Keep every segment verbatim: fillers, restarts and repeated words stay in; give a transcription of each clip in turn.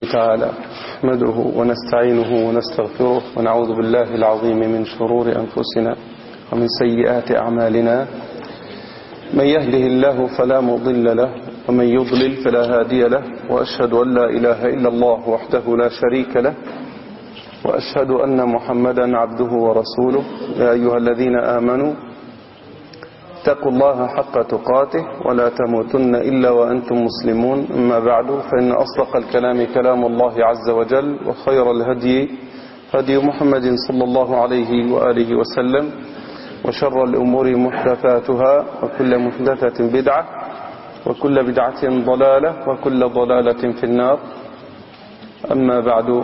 تعالى نحمده ونستعينه ونستغفره ونعوذ بالله العظيم من شرور أنفسنا ومن سيئات أعمالنا. من يهده الله فلا مضل له ومن يضلل فلا هادي له، وأشهد أن لا إله إلا الله وحده لا شريك له، وأشهد أن محمدا عبده ورسوله. يا أيها الذين آمنوا اتقوا الله حق تقاته ولا تموتن إلا وأنتم مسلمون. أما بعد، فإن أصدق الكلام كلام الله عز وجل، وخير الهدي هدي محمد صلى الله عليه وآله وسلم، وشر الأمور محدثاتها، وكل محدثة بدعة، وكل بدعة ضلالة، وكل ضلالة في النار. أما بعد،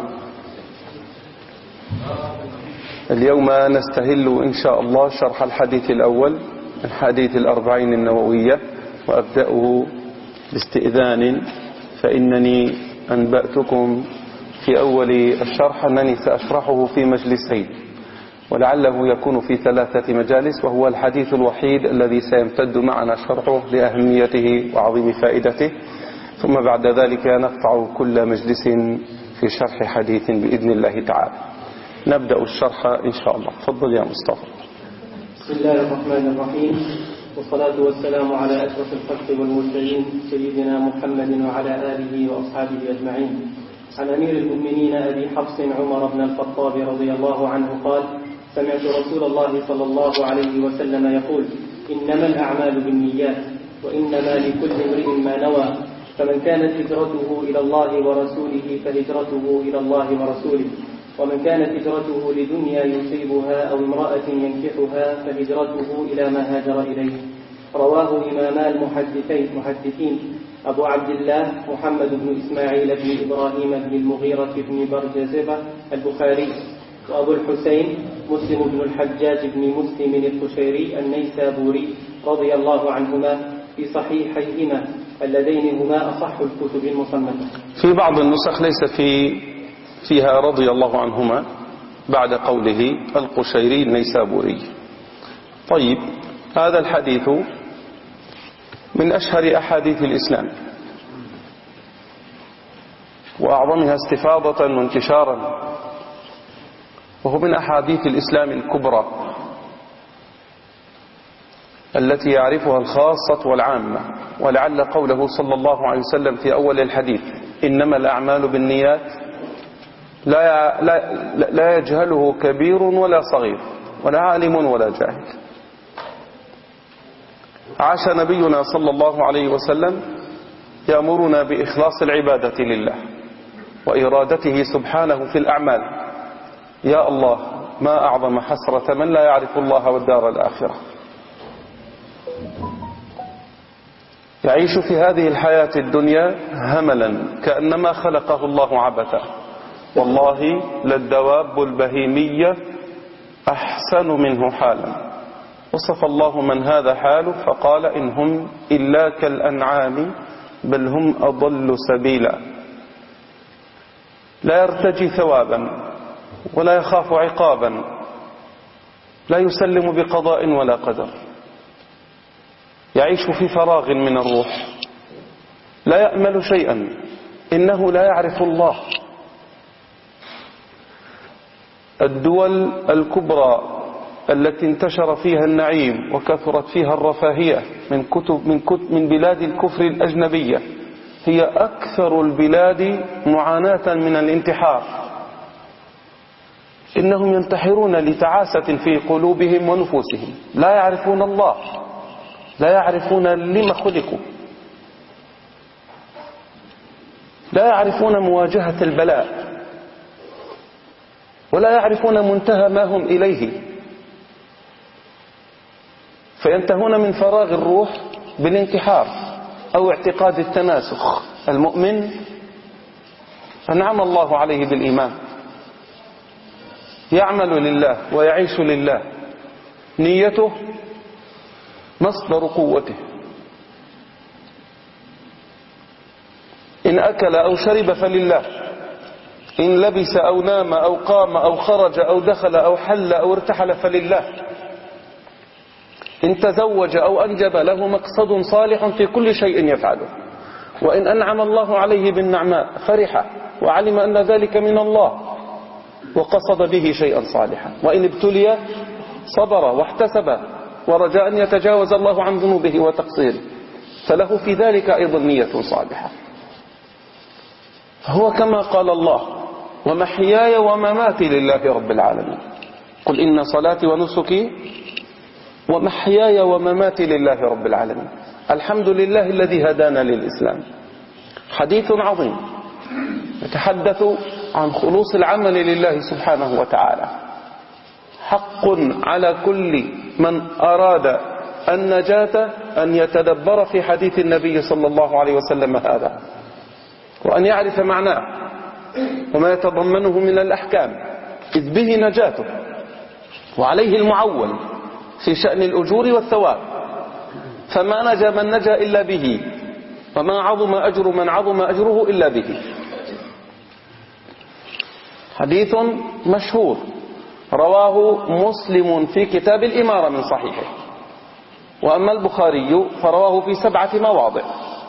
اليوم نستهل إن شاء الله شرح الحديث الأول من حديث الأربعين النووية، وأبدأه باستئذان، فإنني أنبأتكم في أول الشرح أنني سأشرحه في مجلسين، ولعله يكون في ثلاثة مجالس، وهو الحديث الوحيد الذي سيمتد معنا شرحه لأهميته وعظيم فائدته. ثم بعد ذلك نقطع كل مجلس في شرح حديث بإذن الله تعالى. نبدأ الشرح إن شاء الله. تفضل يا مصطفى. بسم الله الرحمن الرحيم، والصلاة والسلام على أشرف الخلق والمرسلين سيدنا محمد وعلى آله وأصحابه أجمعين. عن أمير المؤمنين أبي حفص عمر بن الخطاب رضي الله عنه قال: سمعت رسول الله صلى الله عليه وسلم يقول: إنما الأعمال بالنيات، وإنما لكل امرئ ما نوى، فمن كانت هجرته إلى الله ورسوله فهجرته إلى الله ورسوله، ومن كانت هجرته لدنيا يصيبها أو امرأة ينكحها فهجرته إلى ما هاجر إليه. رواه إماما المحدثين محدثين أبو عبد الله محمد بن إسماعيل بن إبراهيم بن المغيرة بن برجزبة البخاري، وأبو الحسين مسلم بن الحجاج بن مسلم القشيري النيسابوري رضي الله عنهما في صحيحيهما اللذين هما أصح الكتب المصنفة. في بعض النسخ ليس في فيها رضي الله عنهما بعد قوله القشيري النيسابوري. طيب، هذا الحديث من أشهر أحاديث الإسلام وأعظمها استفاضة وانتشارا، وهو من أحاديث الإسلام الكبرى التي يعرفها الخاصة والعامة. ولعل قوله صلى الله عليه وسلم في أول الحديث إنما الأعمال بالنيات لا لا لا يجهله كبير ولا صغير ولا عالم ولا جاهل. عاش نبينا صلى الله عليه وسلم يأمرنا بإخلاص العبادة لله وإرادته سبحانه في الأعمال. يا الله، ما أعظم حسرة من لا يعرف الله والدار الآخرة، يعيش في هذه الحياة الدنيا هملا كأنما خلقه الله عبثا. والله للدواب البهيمية أحسن منه حالا. وصف الله من هذا حاله فقال: إن هم إلا كالأنعام بل هم أضل سبيلا. لا يرتجي ثوابا ولا يخاف عقابا، لا يسلم بقضاء ولا قدر، يعيش في فراغ من الروح، لا يأمل شيئا، إنه لا يعرف الله. الدول الكبرى التي انتشر فيها النعيم وكثرت فيها الرفاهية من كتب من كتب من بلاد الكفر الأجنبية هي أكثر البلاد معاناة من الانتحار. إنهم ينتحرون لتعاسة في قلوبهم ونفوسهم، لا يعرفون الله، لا يعرفون لما خلقوا، لا يعرفون مواجهة البلاء، ولا يعرفون منتهى ما هم إليه، فينتهون من فراغ الروح بالانتحار أو اعتقاد التناسخ. المؤمن أنعم الله عليه بالإيمان، يعمل لله ويعيش لله، نيته مصدر قوته، إن أكل أو شرب فلله، إن لبس أو نام أو قام أو خرج أو دخل أو حل أو ارتحل فلله، إن تزوج أو أنجب له مقصد صالح في كل شيء يفعله. وإن أنعم الله عليه بالنعماء فرح وعلم أن ذلك من الله وقصد به شيئا صالحا، وإن ابتلي صبر واحتسب ورجاء أن يتجاوز الله عن ذنوبه وتقصيره، فله في ذلك أيضا نية صالحة. فهو كما قال الله: ومحياي ومماتي لله رب العالمين، قل إن صلاتي ونسكي ومحياي ومماتي لله رب العالمين. الحمد لله الذي هدانا للإسلام. حديث عظيم يتحدث عن خلوص العمل لله سبحانه وتعالى، حق على كل من أراد النجاة أن يتدبر في حديث النبي صلى الله عليه وسلم هذا، وأن يعرف معناه وما يتضمنه من الأحكام، إذ به نجاته وعليه المعول في شأن الأجور والثواب، فما نجا من نجا إلا به، وما عظم أجر من عظم أجره إلا به. حديث مشهور رواه مسلم في كتاب الإمارة من صحيحه، وأما البخاري فرواه في سبعة مواضع.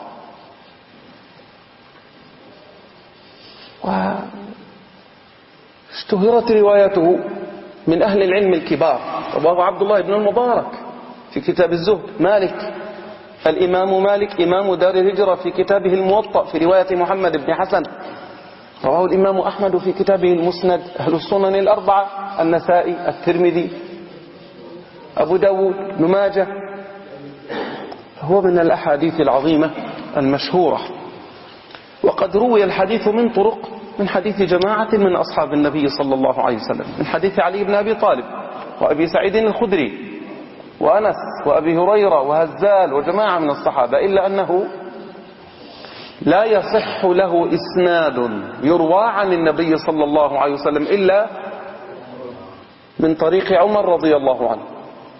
واشتهرت روايته من أهل العلم الكبار، رواه عبد الله بن المبارك في كتاب الزهد، مالك الإمام مالك إمام دار الهجرة في كتابه الموطأ في رواية محمد بن حسن، رواه الإمام أحمد في كتابه المسند، أهل السنن الأربعة النسائي الترمذي أبو داود بن ماجه. هو من الأحاديث العظيمة المشهورة. وقد روي الحديث من طرق، من حديث جماعة من أصحاب النبي صلى الله عليه وسلم، من حديث علي بن أبي طالب وأبي سعيد الخدري وأنس وأبي هريرة وهزال وجماعة من الصحابة، إلا أنه لا يصح له إسناد يروى عن النبي صلى الله عليه وسلم إلا من طريق عمر رضي الله عنه.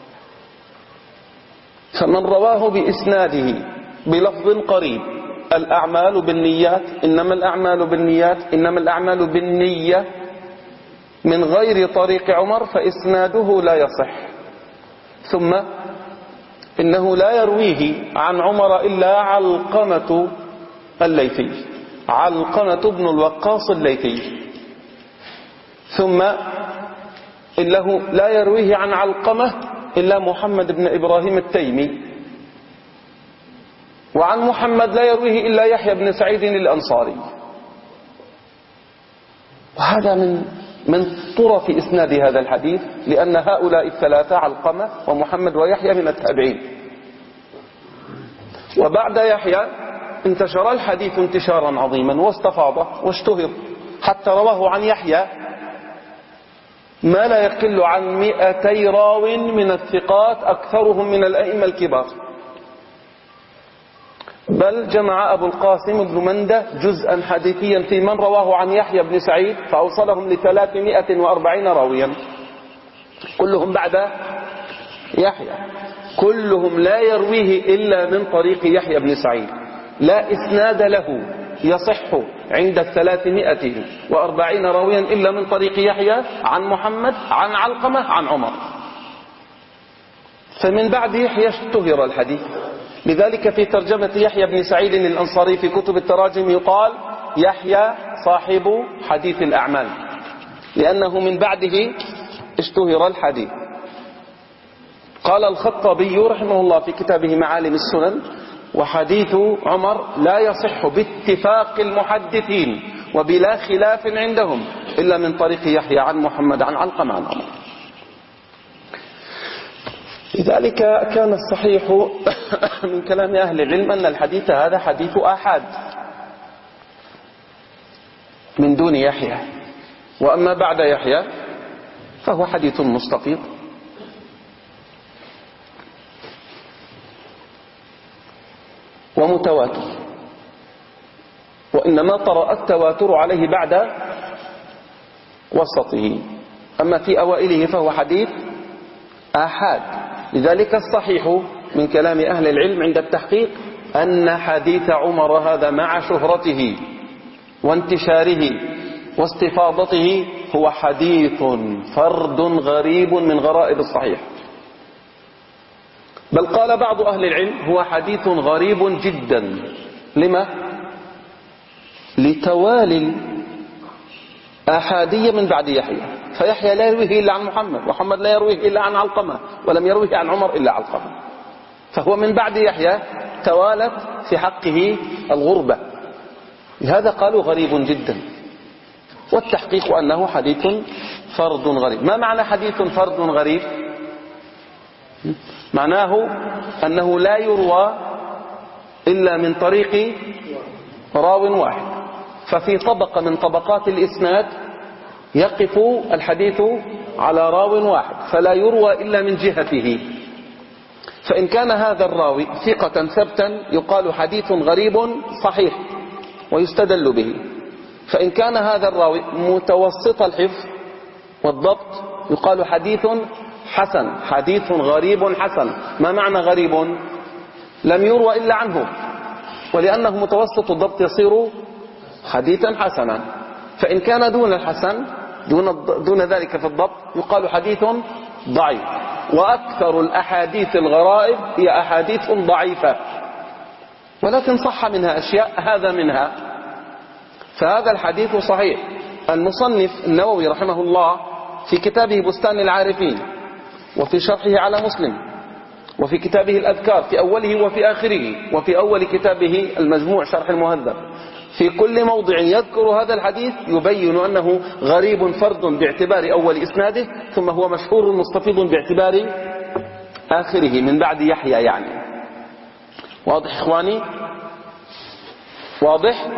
فمن رواه بإسناده بلفظ قريب: الأعمال بالنيات، إنما الأعمال بالنيات، إنما الأعمال بالنية، من غير طريق عمر، فإسناده لا يصح. ثم إنه لا يرويه عن عمر إلا علقمة الليثي، علقمة بن الوقاص الليثي. ثم إنه لا يرويه عن علقمة إلا محمد بن إبراهيم التيمي، وعن محمد لا يرويه إلا يحيى بن سعيد الأنصاري. وهذا من من طرف إسناد هذا الحديث، لأن هؤلاء الثلاثة علقمة ومحمد ويحيى من التابعين. وبعد يحيى انتشر الحديث انتشارا عظيما واستفاض واشتهر، حتى رواه عن يحيى ما لا يقل عن مئتي راو من الثقات، أكثرهم من الأئمة الكبار. بل جمع أبو القاسم بن مندة جزءا حديثيا في من رواه عن يحيى بن سعيد، فأوصلهم لثلاثمائة وأربعين راويا، كلهم بعد يحيى، كلهم لا يرويه إلا من طريق يحيى بن سعيد، لا إسناد له يصح عند الثلاثمائة وأربعين راويا إلا من طريق يحيى عن محمد عن علقمة عن عمر. فمن بعد يحيى اشتهر الحديث. لذلك في ترجمة يحيى بن سعيد الأنصاري في كتب التراجم يقال يحيى صاحب حديث الأعمال، لأنه من بعده اشتهر الحديث. قال الخطابي رحمه الله في كتابه معالم السنن: وحديث عمر لا يصح باتفاق المحدثين وبلا خلاف عندهم إلا من طريق يحيى عن محمد عن علقمة عن عمر. لذلك كان الصحيح من كلام أهل العلم أن الحديث هذا حديث آحاد من دون يحيى، وأما بعد يحيى فهو حديث مستقيم. ومتواتر، وإنما طرأ التواتر عليه بعد وسطه، أما في أوائله فهو حديث آحاد. لذلك الصحيح من كلام أهل العلم عند التحقيق أن حديث عمر هذا مع شهرته وانتشاره واستفاضته هو حديث فرد غريب من غرائب الصحيح. بل قال بعض أهل العلم هو حديث غريب جدا. لما؟ لتوالي آحادية من بعد يحيى، فيحيى لا يرويه إلا عن محمد، محمد لا يرويه إلا عن علقمة، ولم يرويه عن عمر إلا علقمة، فهو من بعد يحيى توالت في حقه الغربة. لهذا قالوا غريب جدا، والتحقيق أنه حديث فرد غريب. ما معنى حديث فرد غريب؟ معناه أنه لا يروى إلا من طريق راو واحد، ففي طبقة من طبقات الإسناد يقف الحديث على راو واحد فلا يروى إلا من جهته، فإن كان هذا الراوي ثقة ثبتا يقال حديث غريب صحيح ويستدل به، فإن كان هذا الراوي متوسط الحفظ والضبط يقال حديث حسن، حديث غريب حسن. ما معنى غريب؟ لم يروى إلا عنه، ولأنه متوسط الضبط يصير حديثا حسنا. فإن كان دون الحسن دون, دون ذلك في الضبط يقال حديث ضعيف. وأكثر الأحاديث الغرائب هي أحاديث ضعيفة، ولكن صح منها أشياء، هذا منها، فهذا الحديث صحيح. المصنف النووي رحمه الله في كتابه بستان العارفين، وفي شرحه على مسلم، وفي كتابه الأذكار في أوله وفي آخره، وفي أول كتابه المجموع شرح المهذب، في كل موضع يذكر هذا الحديث يبين أنه غريب فرد باعتبار أول إسناده، ثم هو مشهور مستفيض باعتبار آخره من بعد يحيى يعني. واضح إخواني؟ واضح؟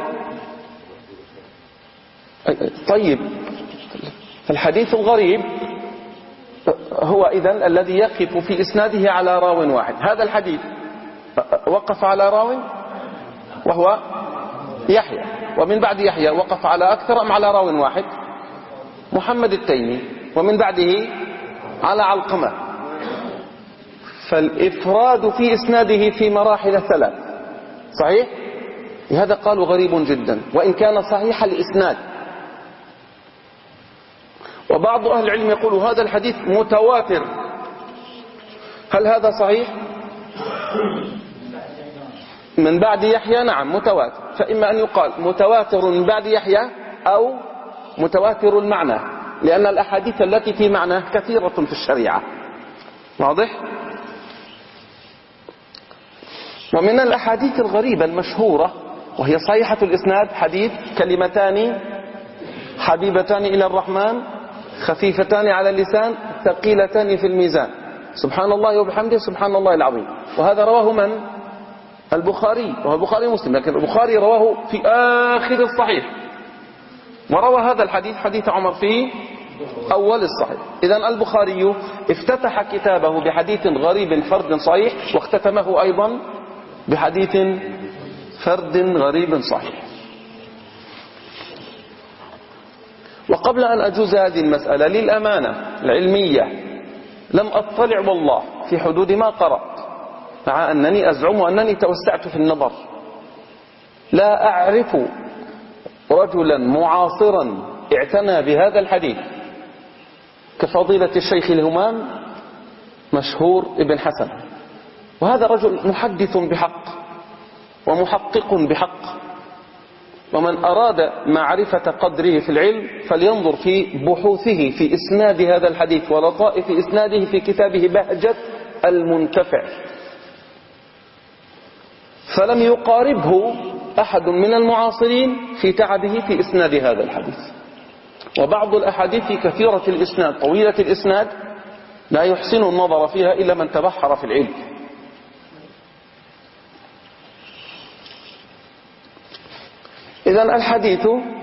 طيب، الحديث الغريب هو إذن الذي يقف في إسناده على راو واحد. هذا الحديث وقف على راو وهو يحيى، ومن بعد يحيى وقف على أكثر أم على راو واحد؟ محمد التيمي، ومن بعده على علقمة. فالإفراد في إسناده في مراحل ثلاث صحيح؟ لهذا قالوا غريب جدا وإن كان صحيح الإسناد. وبعض أهل العلم يقول هذا الحديث متواتر. هل هذا صحيح؟ من بعد يحيى نعم متواتر، فإما أن يقال متواتر من بعد يحيى أو متواتر المعنى، لأن الأحاديث التي في معنى كثيرة في الشريعة. واضح؟ ومن الأحاديث الغريبة المشهورة وهي صحيحة الإسناد حديث كلمتان حبيبتان إلى الرحمن خفيفتان على اللسان ثقيلتان في الميزان، سبحان الله وبحمده سبحان الله العظيم. وهذا رواه من؟ البخاري، وهو البخاري مسلم، لكن البخاري رواه في آخر الصحيح، وروى هذا الحديث حديث عمر في أول الصحيح. إذن البخاري افتتح كتابه بحديث غريب فرد صحيح، واختتمه أيضا بحديث فرد غريب صحيح. وقبل أن أجوز هذه المسألة للأمانة العلمية لم أطلع والله في حدود ما قرأت، مع أنني أزعم أنني توسعت في النظر. لا أعرف رجلا معاصرا اعتنى بهذا الحديث كفضيلة الشيخ الهمام مشهور ابن حسن، وهذا رجل محدث بحق ومحقق بحق. ومن أراد معرفة قدره في العلم فلينظر في بحوثه في إسناد هذا الحديث ولطائف إسناده في كتابه بهجة المنتفع، فلم يقاربه أحد من المعاصرين في تعبه في إسناد هذا الحديث. وبعض الأحاديث كثيرة الإسناد طويلة الإسناد لا يحسن النظر فيها إلا من تبحر في العلم. إذن الحديث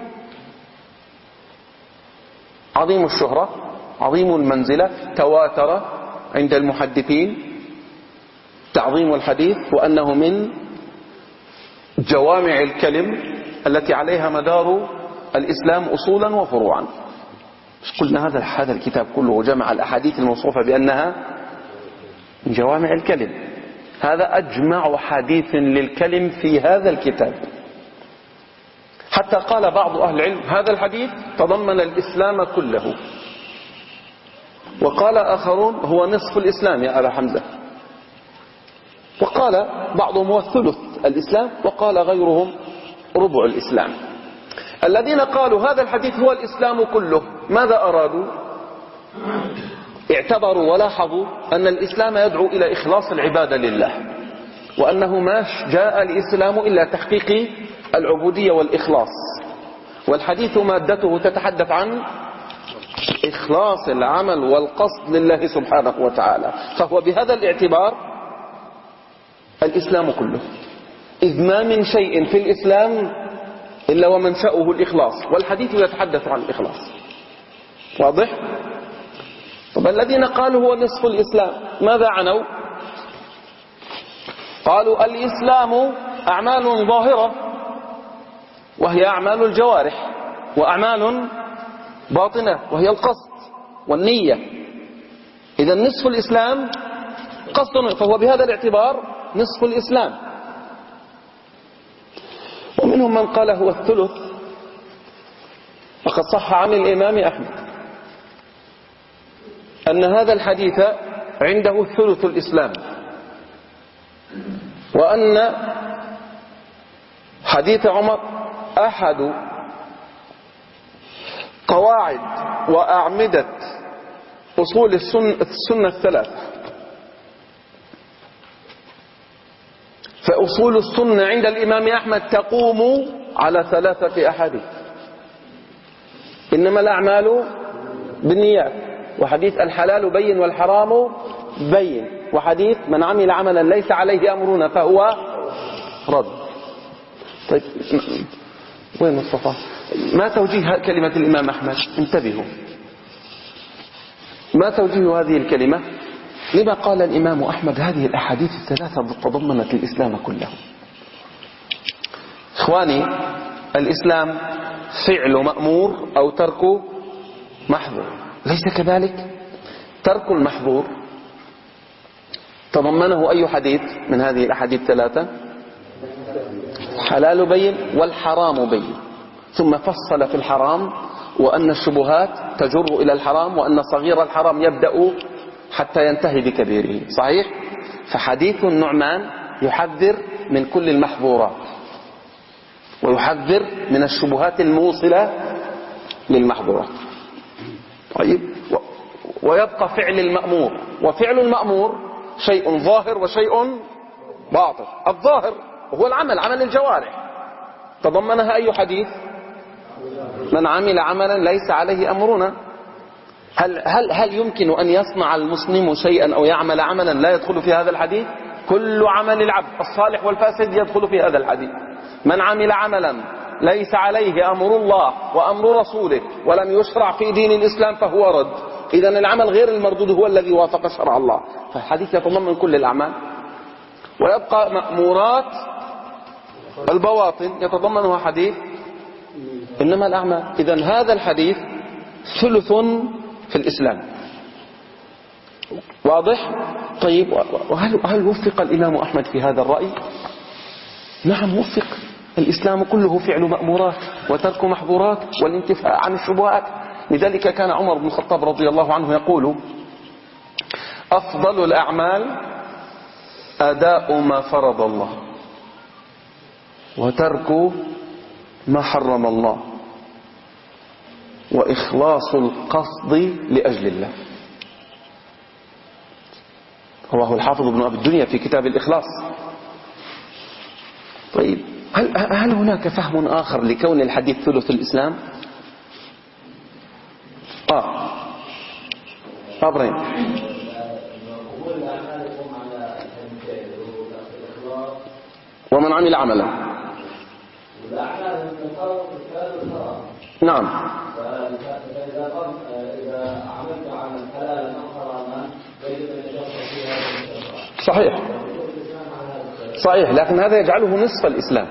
عظيم الشهرة عظيم المنزلة، تواتر عند المحدثين تعظيم الحديث، وأنه من جوامع الكلم التي عليها مدار الإسلام أصولا وفروعا. قلنا هذا هذا الكتاب كله جمع الأحاديث الموصوفة بأنها من جوامع الكلم، هذا أجمع حديث للكلم في هذا الكتاب. حتى قال بعض أهل العلم هذا الحديث تضمن الإسلام كله، وقال آخرون هو نصف الإسلام يا أبا حمزة، وقال بعضهم هو ثلث الإسلام، وقال غيرهم ربع الإسلام. الذين قالوا هذا الحديث هو الإسلام كله ماذا أرادوا؟ اعتبروا ولاحظوا أن الإسلام يدعو إلى إخلاص العبادة لله، وأنه ما جاء الإسلام إلا تحقيق العبودية والإخلاص، والحديث مادته تتحدث عن إخلاص العمل والقصد لله سبحانه وتعالى، فهو بهذا الاعتبار الإسلام كله، إذ ما من شيء في الإسلام إلا ومنشأه الإخلاص، والحديث يتحدث عن الإخلاص. واضح؟ طب الذين قالوا هو نصف الإسلام ماذا عنوا؟ قالوا الإسلام أعمال ظاهرة وهي أعمال الجوارح، وأعمال باطنة وهي القصد والنية. إذا نصف الإسلام قصد، فهو بهذا الاعتبار نصف الإسلام. ومنهم من قال هو الثلث، وقد صح عن الإمام أحمد أن هذا الحديث عنده ثلث الإسلام، وأن حديث عمر أحد قواعد وأعمدة أصول السنة الثلاثة. فأصول السنة عند الإمام أحمد تقوم على ثلاثة أحاديث: إنما الأعمال بالنيات، وحديث الحلال بين والحرام بين، وحديث من عمل عملا ليس عليه أمرنا فهو رد. طيب وين مصطفى؟ ما توجيه كلمة الإمام أحمد؟ انتبهوا، ما توجيه هذه الكلمة؟ لما قال الإمام أحمد هذه الأحاديث الثلاثة تضمنت الإسلام كله؟ إخواني، الإسلام فعل مأمور أو ترك محظور، ليس كذلك؟ ترك المحظور تضمنه أي حديث من هذه الأحاديث الثلاثة؟ حلال بين والحرام بين، ثم فصل في الحرام وأن الشبهات تجر إلى الحرام، وأن صغير الحرام يبدأ حتى ينتهي بكبيره. صحيح؟ فحديث النعمان يحذر من كل المحظورات، ويحذر من الشبهات الموصلة للمحظورات. طيب، ويبقى فعل المأمور، وفعل المأمور شيء ظاهر وشيء باطن. الظاهر هو العمل، عمل الجوارح، تضمنها أي حديث؟ من عمل عملا ليس عليه أمرنا. هل, هل, هل يمكن أن يصنع المسلم شيئا أو يعمل عملا لا يدخل في هذا الحديث؟ كل عمل العبد الصالح والفاسد يدخل في هذا الحديث. من عمل عملا ليس عليه أمر الله وأمر رسوله ولم يشرع في دين الإسلام فهو رد. إذن العمل غير المردود هو الذي وافق شرع الله. فالحديث يتضمن كل الأعمال. ويبقى مأمورات البواطن يتضمنها حديث إنما الأعمال. إذن هذا الحديث ثلث في الإسلام. واضح؟ طيب، وهل هل وفق الإمام أحمد في هذا الرأي؟ نعم وفق. الإسلام كله فعل مأمورات وترك محظورات والانتفاع عن الشبهات. لذلك كان عمر بن الخطاب رضي الله عنه يقول: أفضل الأعمال أداء ما فرض الله وترك ما حرم الله وإخلاص القصد لأجل الله. رواه الحافظ ابن أبي الدنيا في كتاب الإخلاص. طيب، هل, هل هناك فهم آخر لكون الحديث ثلث الإسلام؟ آه أبراهيم، ومن عمل عملا. نعم. صحيح صحيح، لكن هذا يجعله نصف الإسلام.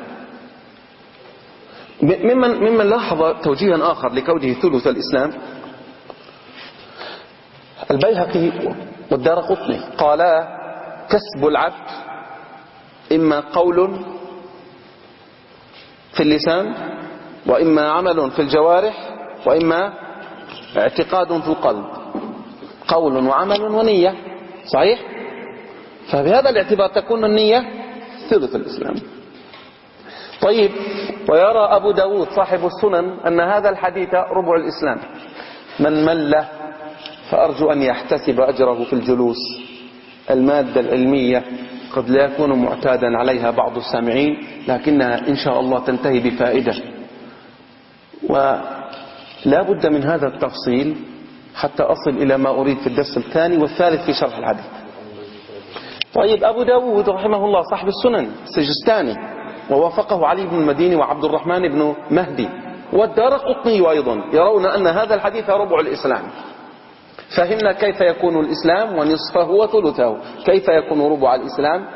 ممن ممن لاحظ توجيها آخر لكونه ثلث الإسلام البيهقي والدارقطني، قالا: كسب العبد إما قول في اللسان، وإما عمل في الجوارح، وإما اعتقاد في القلب. قول وعمل ونية. صحيح؟ فبهذا الاعتبار تكون النية ثلث الإسلام. طيب، ويرى أبو داود صاحب السنن أن هذا الحديث ربع الإسلام. من مل فأرجو أن يحتسب أجره في الجلوس. المادة العلمية قد لا يكون معتادا عليها بعض السامعين، لكنها إن شاء الله تنتهي بفائدة، ولا بد من هذا التفصيل حتى أصل إلى ما أريد في الدرس الثاني والثالث في شرح الحديث. طيب، أبو داود رحمه الله صاحب السنن السجستاني، ووافقه علي بن المديني وعبد الرحمن بن مهدي والدارقطني أيضا، يرون أن هذا الحديث ربع الإسلام. فهمنا كيف يكون الإسلام ونصفه وثلثه، كيف يكون ربع الإسلام.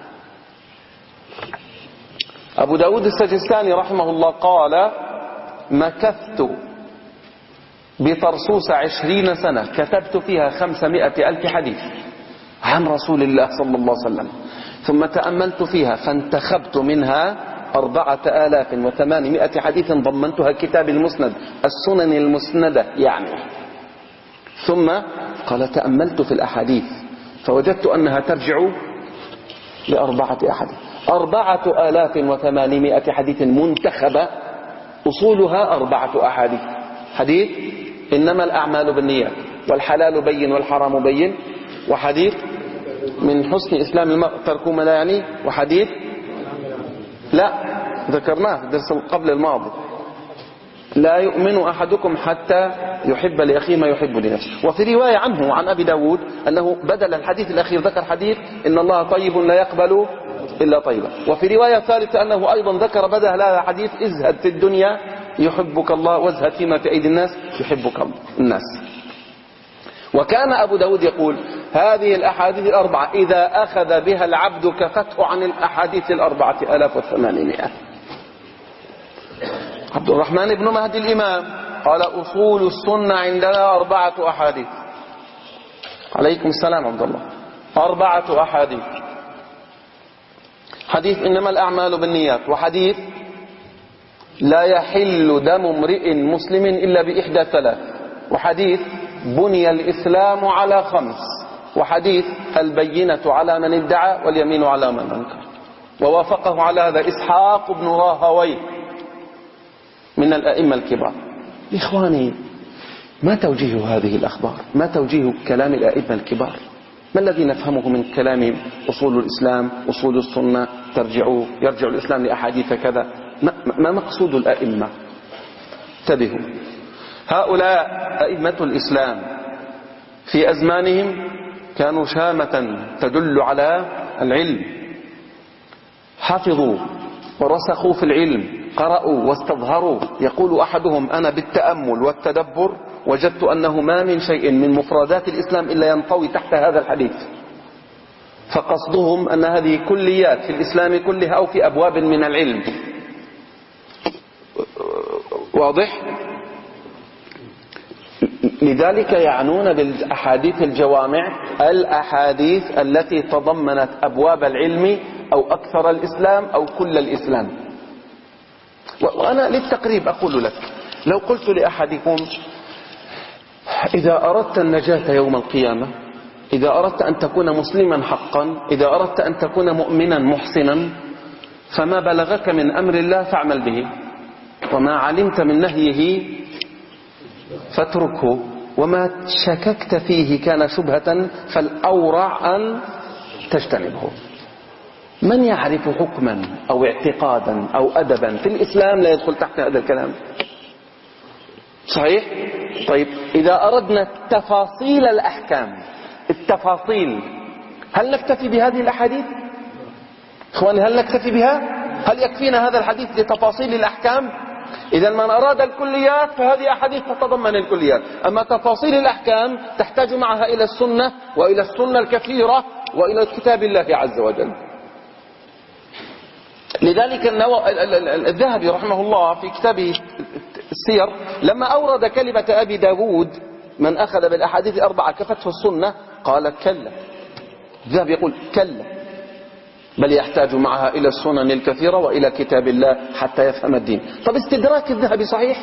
أبو داود السجستاني رحمه الله قال: مكثت بطرسوس عشرين سنة كتبت فيها خمسمائة ألف حديث عن رسول الله صلى الله عليه وسلم، ثم تأملت فيها فانتخبت منها أربعة آلاف وثمانمائة حديث ضمنتها كتاب المسند، السنن المسندة يعني. ثم قال: تأملت في الأحاديث فوجدت أنها ترجع لأربعة أحاديث، أربعة آلاف وثمانمائة حديث منتخبة، أصولها أربعة أحاديث. حديث إنما الأعمال بالنيات، والحلال بين والحرام بين، وحديث من حسن إسلام المرء ترك ما لا يعني، وحديث لا ذكرناه في الدرس قبل الماضي: لا يؤمن أحدكم حتى يحب لأخيه ما يحب لنفسه. وفي رواية عنه عن أبي داود أنه بدل الحديث الأخير ذكر حديث إن الله طيب لا يقبل إلا طيبا. وفي رواية ثالثة أنه أيضا ذكر بدل هذا حديث: ازهد في الدنيا يحبك الله، وازهد فيما في أيدي الناس يحبك الناس. وكان أبو داود يقول: هذه الأحاديث الأربعة إذا أخذ بها العبد كفته عن الأحاديث الأربعة آلاف وثمانمائة. عبد الرحمن بن مهدي الإمام قال: أصول السنة عندنا أربعة أحاديث. عليكم السلام عبد الله. أربعة أحاديث: حديث إنما الأعمال بالنيات، وحديث لا يحل دم امرئ مسلم إلا بإحدى ثلاث، وحديث بني الإسلام على خمس، وحديث البينة على من ادعى واليمين على من أنكر. ووافقه على هذا إسحاق بن راهويه من الأئمة الكبار. إخواني، ما توجيه هذه الأخبار؟ ما توجيه كلام الأئمة الكبار؟ ما الذي نفهمه من كلام أصول الإسلام، أصول السنة، ترجع يرجع الإسلام لأحاديث كذا؟ ما مقصود الأئمة؟ انتبهوا، هؤلاء أئمة الإسلام في أزمانهم كانوا شامة تدل على العلم، حفظوا ورسخوا في العلم، قرأوا واستظهروا. يقول أحدهم: أنا بالتأمل والتدبر وجدت أنه ما من شيء من مفردات الإسلام إلا ينطوي تحت هذا الحديث. فقصدهم أن هذه كليات في الإسلام كلها أو في أبواب من العلم. واضح؟ لذلك يعنون بالأحاديث الجوامع الأحاديث التي تضمنت أبواب العلم أو أكثر الإسلام أو كل الإسلام. وأنا للتقريب أقول لك: لو قلت لأحدكم: إذا أردت النجاة يوم القيامة، إذا أردت أن تكون مسلما حقا، إذا أردت أن تكون مؤمنا محسنا، فما بلغك من أمر الله فاعمل به، وما علمت من نهيه فاتركه، وما شككت فيه كان شبهة فالأورع أن تجتنبه. من يعرف حكما أو اعتقادا أو أدبا في الإسلام لا يدخل تحت هذا الكلام؟ صحيح؟ طيب، إذا أردنا تفاصيل الأحكام، التفاصيل، هل نكتفي بهذه الأحاديث؟ إخواني، هل نكتفي بها؟ هل يكفينا هذا الحديث لتفاصيل الأحكام؟ إذا من أراد الكليات فهذه أحاديث تتضمن الكليات، أما تفاصيل الأحكام تحتاج معها إلى السنة وإلى السنة الكثيرة وإلى كتاب الله عز وجل. لذلك الذهبي رحمه الله في كتابه السير لما أورد كلمة أبي داود من أخذ بالأحاديث الأربعة كفته السنة قال: كلا. الذهبي يقول: كلا، بل يحتاج معها إلى السنن الكثيرة وإلى كتاب الله حتى يفهم الدين. طب استدراك الذهبي صحيح؟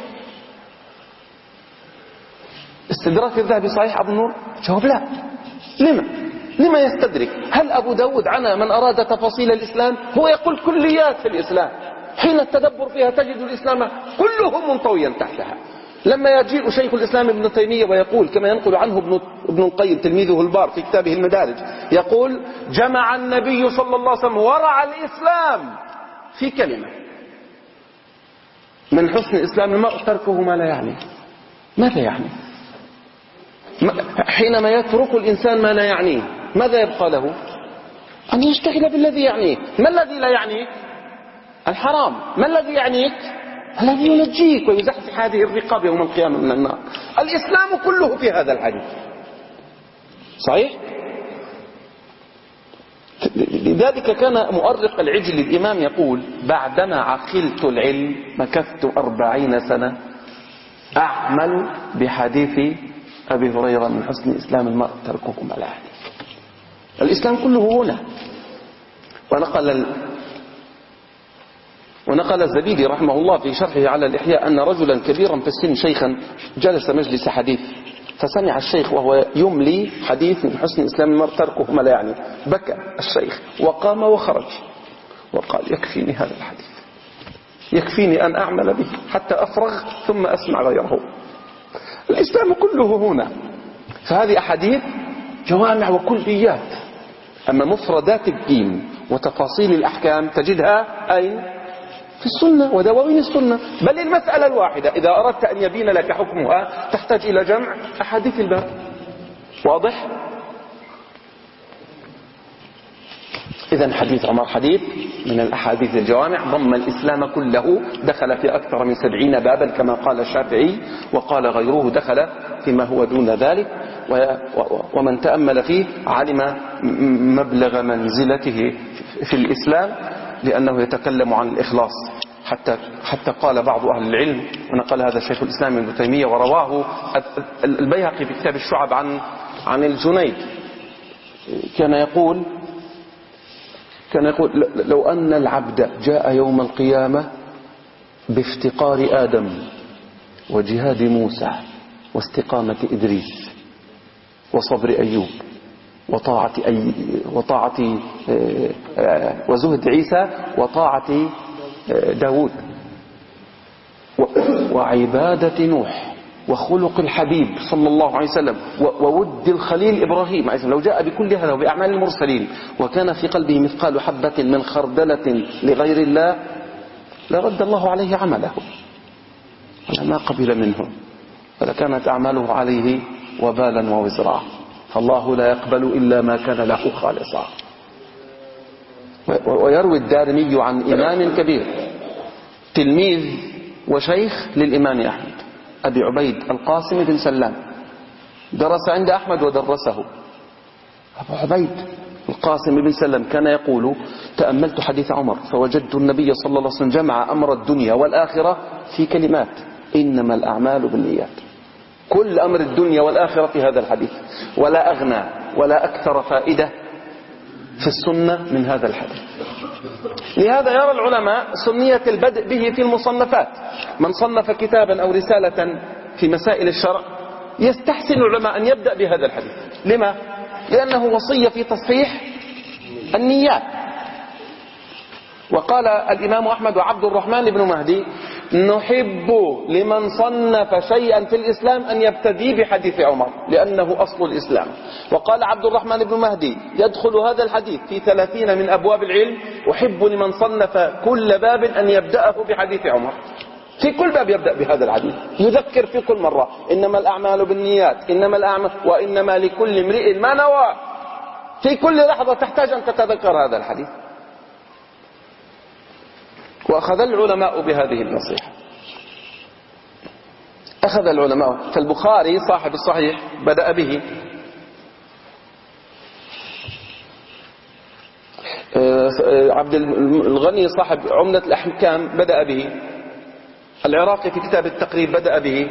استدراك الذهبي صحيح أبو النور؟ جواب: لا. لما؟ لما يستدرك؟ هل أبو داود عنا من أراد تفاصيل الإسلام؟ هو يقول كليات في الإسلام. حين التدبر فيها تجد الإسلام كله منطويا تحتها. لما يجيء شيخ الإسلام ابن تيمية ويقول كما ينقل عنه ابن ابن القيم تلميذه البار في كتابه المدارج، يقول جمع النبي صلى الله عليه وسلم ورع الإسلام في كلمة: من حسن إسلام المرء تركه ما لا يعنيه. ماذا يعني؟ حينما يترك الإنسان ما لا يعنيه ماذا يبقى له؟ أن يشتغل بالذي يعنيه. ما الذي لا يعنيه؟ الحرام. ما الذي يعنيك؟ الذي ينجيك ويزحزح هذه الرقاب يوم القيامة من النار. الإسلام كله في هذا الحديث. صحيح؟ لذلك كان مؤرق العجل الإمام يقول: بعدما عقلت العلم مكثت أربعين سنة أعمل بحديث أبي هريرة من حسن إسلام المرء تركه ما لا يعنيه. الإسلام كله هنا. ونقل ونقل الزبيدي رحمه الله في شرحه على الإحياء أن رجلا كبيرا في السن شيخا جلس مجلس حديث، فسمع الشيخ وهو يملي حديث من حسن إسلام المرء تركه ما لا يعنيه. بكى الشيخ وقام وخرج وقال: يكفيني هذا الحديث، يكفيني أن أعمل به حتى أفرغ ثم أسمع غيره. الإسلام كله هنا. فهذه أحاديث جوامع وكليات. أما مفردات الدين وتفاصيل الأحكام تجدها أين؟ في السنة ودواوين السنة. بل المسألة الواحدة إذا أردت أن يبين لك حكمها تحتاج إلى جمع أحاديث الباب. واضح؟ إذن حديث عمر حديث من الأحاديث الجوامع، ضم الإسلام كله، دخل في أكثر من سبعين بابا كما قال الشافعي، وقال غيره دخل فيما هو دون ذلك. ومن تأمل فيه علم مبلغ منزلته في الإسلام، لأنه يتكلم عن الإخلاص. حتى حتى قال بعض أهل العلم، ونقل هذا شيخ الإسلام ابن تيمية ورواه البيهقي في كتاب الشعب عن عن الجنيد، كان يقول كان يقول لو أن العبد جاء يوم القيامة بافتقار آدم وجهاد موسى واستقامة إدريس وصبر أيوب وطاعة أي وطاعة وزهد عيسى وطاعة داود وعبادة نوح وخلق الحبيب صلى الله عليه وسلم وود الخليل إبراهيم عليه السلام، لو جاء بكل هذا وبأعمال المرسلين وكان في قلبه مثقال حبة من خردلة لغير الله لرد الله عليه عمله ولما قبل منه، فلكانت أعماله عليه وبالا ووزرا، فالله لا يقبل إلا ما كان له خالصا. ويروي الدارمي عن إمام كبير تلميذ وشيخ للإمام أحمد، أبي عبيد القاسم بن سلام، درس عند أحمد ودرسه. أبو عبيد القاسم بن سلام كان يقول: تأملت حديث عمر فوجدت النبي صلى الله عليه وسلم جمع أمر الدنيا والآخرة في كلمات: إنما الأعمال بالنيات. كل أمر الدنيا والآخرة في هذا الحديث، ولا أغنى ولا أكثر فائدة في السنة من هذا الحديث. لهذا يرى العلماء سنية البدء به في المصنفات. من صنف كتابا أو رسالة في مسائل الشرع يستحسن العلماء أن يبدأ بهذا الحديث. لما؟ لأنه وصية في تصحيح النيات. وقال الإمام أحمد وعبد الرحمن بن مهدي: نحب لمن صنف شيئا في الإسلام أن يبتدي بحديث عمر لأنه أصل الإسلام. وقال عبد الرحمن بن مهدي: يدخل هذا الحديث في ثلاثين من أبواب العلم، أحب لمن صنف كل باب أن يبدأه بحديث عمر. في كل باب يبدأ بهذا الحديث، يذكر في كل مرة: إنما الأعمال بالنيات، إنما الأعمال وإنما لكل امرئ ما نوى. في كل لحظة تحتاج أن تتذكر هذا الحديث. وأخذ العلماء بهذه النصيحة، أخذ العلماء. فالبخاري صاحب الصحيح بدأ به، عبد الغني صاحب عمدة الأحكام بدأ به، العراقي في كتاب التقريب بدأ به،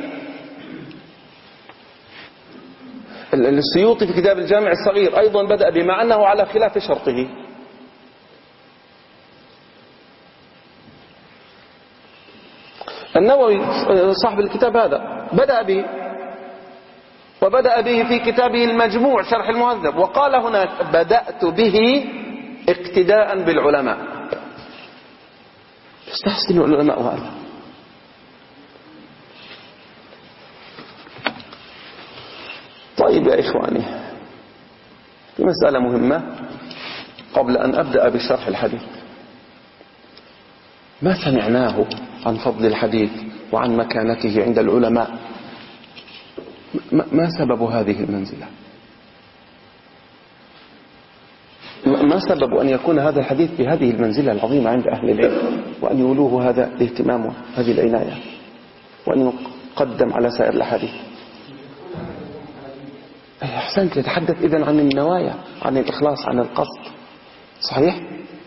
السيوطي في كتاب الجامع الصغير أيضا بدأ به، مع أنه على خلاف شرطه. النووي صاحب الكتاب هذا بدأ به، وبدأ به في كتابه المجموع شرح المهذب، وقال هناك: بدأت به اقتداء بالعلماء. استحسن العلماء هذا. طيب يا إخواني، في مسألة مهمة قبل أن أبدأ بشرح الحديث. ما سمعناه عن فضل الحديث وعن مكانته عند العلماء. ما سبب هذه المنزلة؟ ما سبب أن يكون هذا الحديث بهذه المنزلة العظيمة عند أهل العلم، وأن يولوه هذا الاهتمام وهذه العناية، وأن يقدم على سائر الأحاديث؟ أحسنت، يتحدث إذن عن النوايا، عن الإخلاص، عن القصد. صحيح؟